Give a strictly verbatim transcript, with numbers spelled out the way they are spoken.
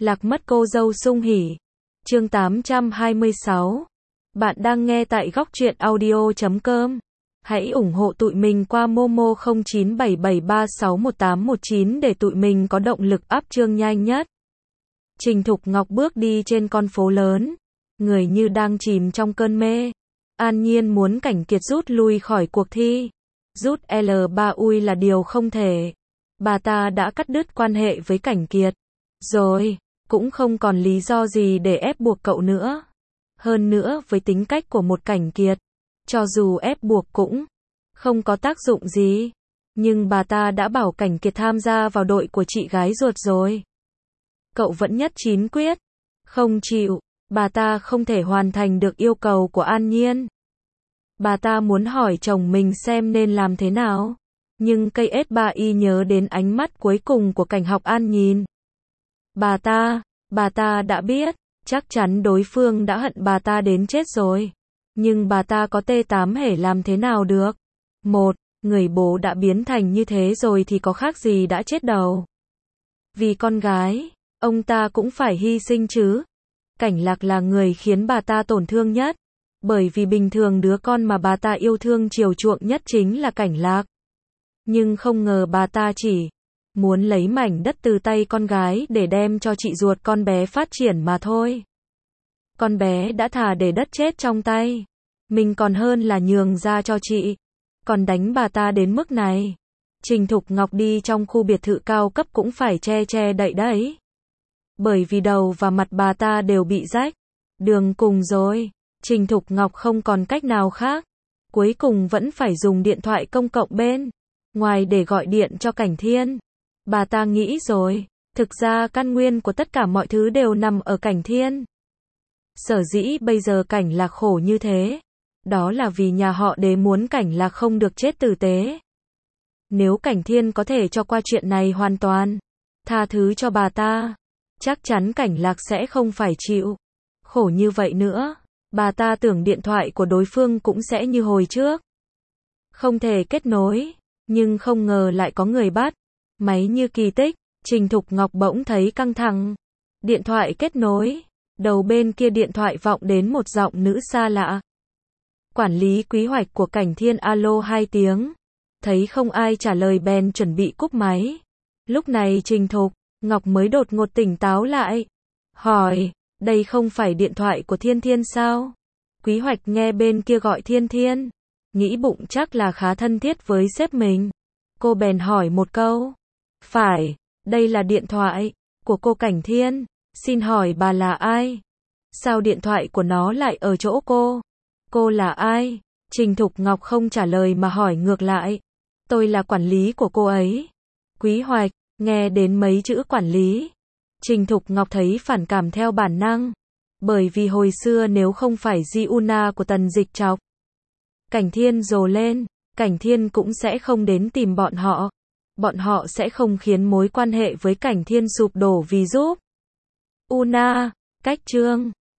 Lạc mất cô dâu sung hỉ. Chương tám trăm hai mươi sáu. Bạn đang nghe tại góc truyện audio chấm com. Hãy ủng hộ tụi mình qua Momo không chín bảy bảy ba sáu một tám một chín để tụi mình có động lực up chương nhanh nhất. Trình Thục Ngọc bước đi trên con phố lớn, người như đang chìm trong cơn mê. An Nhiên muốn Cảnh Kiệt rút lui khỏi cuộc thi. Rút L ba ui là điều không thể. Bà ta đã cắt đứt quan hệ với Cảnh Kiệt rồi, cũng không còn lý do gì để ép buộc cậu nữa. Hơn nữa với tính cách của một Cảnh Kiệt, cho dù ép buộc cũng không có tác dụng gì. Nhưng bà ta đã bảo Cảnh Kiệt tham gia vào đội của chị gái ruột rồi. Cậu vẫn nhất chín quyết, không chịu, bà ta không thể hoàn thành được yêu cầu của An Nhiên. Bà ta muốn hỏi chồng mình xem nên làm thế nào. Nhưng cây ét ba y nhớ đến ánh mắt cuối cùng của Cảnh Học An nhìn. Bà ta, bà ta đã biết, chắc chắn đối phương đã hận bà ta đến chết rồi. Nhưng bà ta có tê tám hể làm thế nào được. Một, người bố đã biến thành như thế rồi thì có khác gì đã chết đầu. Vì con gái, ông ta cũng phải hy sinh chứ. Cảnh Lạc là người khiến bà ta tổn thương nhất. Bởi vì bình thường đứa con mà bà ta yêu thương chiều chuộng nhất chính là Cảnh Lạc. Nhưng không ngờ bà ta chỉ muốn lấy mảnh đất từ tay con gái để đem cho chị ruột con bé phát triển mà thôi. Con bé đã thà để đất chết trong tay mình còn hơn là nhường ra cho chị. Còn đánh bà ta đến mức này. Trình Thục Ngọc đi trong khu biệt thự cao cấp cũng phải che che đậy đấy. Bởi vì đầu và mặt bà ta đều bị rách. Đường cùng rồi. Trình Thục Ngọc không còn cách nào khác. Cuối cùng vẫn phải dùng điện thoại công cộng bên ngoài để gọi điện cho Cảnh Thiên. Bà ta nghĩ rồi, thực ra căn nguyên của tất cả mọi thứ đều nằm ở Cảnh Thiên. Sở dĩ bây giờ Cảnh Lạc khổ như thế, đó là vì nhà họ Đế muốn Cảnh Lạc không được chết tử tế. Nếu Cảnh Thiên có thể cho qua chuyện này hoàn toàn, tha thứ cho bà ta, chắc chắn Cảnh Lạc sẽ không phải chịu khổ như vậy nữa. Bà ta tưởng điện thoại của đối phương cũng sẽ như hồi trước, không thể kết nối, nhưng không ngờ lại có người bắt máy như kỳ tích. Trình Thục Ngọc bỗng thấy căng thẳng. Điện thoại kết nối, đầu bên kia điện thoại vọng đến một giọng nữ xa lạ. Quản lý quy hoạch của Cảnh Thiên alo hai tiếng. Thấy không ai trả lời bèn chuẩn bị cúp máy. Lúc này Trình Thục Ngọc mới đột ngột tỉnh táo lại. Hỏi, đây không phải điện thoại của Thiên Thiên sao? Quy hoạch nghe bên kia gọi Thiên Thiên. Nghĩ bụng chắc là khá thân thiết với sếp mình. Cô bèn hỏi một câu. Phải, đây là điện thoại của cô Cảnh Thiên. Xin hỏi bà là ai? Sao điện thoại của nó lại ở chỗ cô? Cô là ai? Trình Thục Ngọc không trả lời mà hỏi ngược lại. Tôi là quản lý của cô ấy. Quý hoạch, nghe đến mấy chữ quản lý. Trình Thục Ngọc thấy phản cảm theo bản năng. Bởi vì hồi xưa nếu không phải Giuna của Tần Dịch chọc Cảnh Thiên rồ lên, Cảnh Thiên cũng sẽ không đến tìm bọn họ. Bọn họ sẽ không khiến mối quan hệ với Cảnh Thiên sụp đổ vì giúp Una. Cách chương